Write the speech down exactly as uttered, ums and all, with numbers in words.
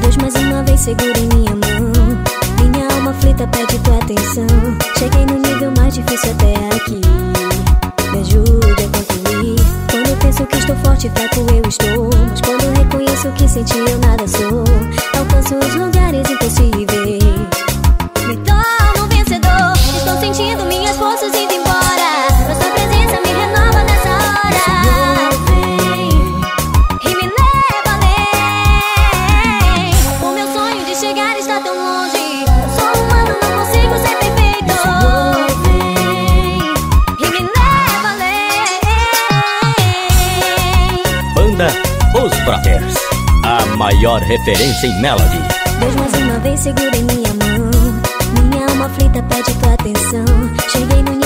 Deus, mais uma vez segura em minha mão. Minha alma aflita pede tua atenção. Cheguei no nível mais difícil até aqui. Me ajude a concluir. Quando eu penso que estou forte, fraco eu estou. Mas quando eu reconheço o que senti, eu nada sou. Alcanço os lugares impossíveis. Me torno vencedor. Estou sentindo minhas forças indo embora. Mas tua presença me renova nessa hora. Senhor, vem e me leva além. O meu sonho de chegar está tão longe. Eu sou humano, não consigo ser perfeito. Senhor, vem e me leva além. Banda Os Brothers, a maior referência em melody. Deus, mais uma vez segura em minha mão. Minha alma aflita pede tua atenção. Cheguei no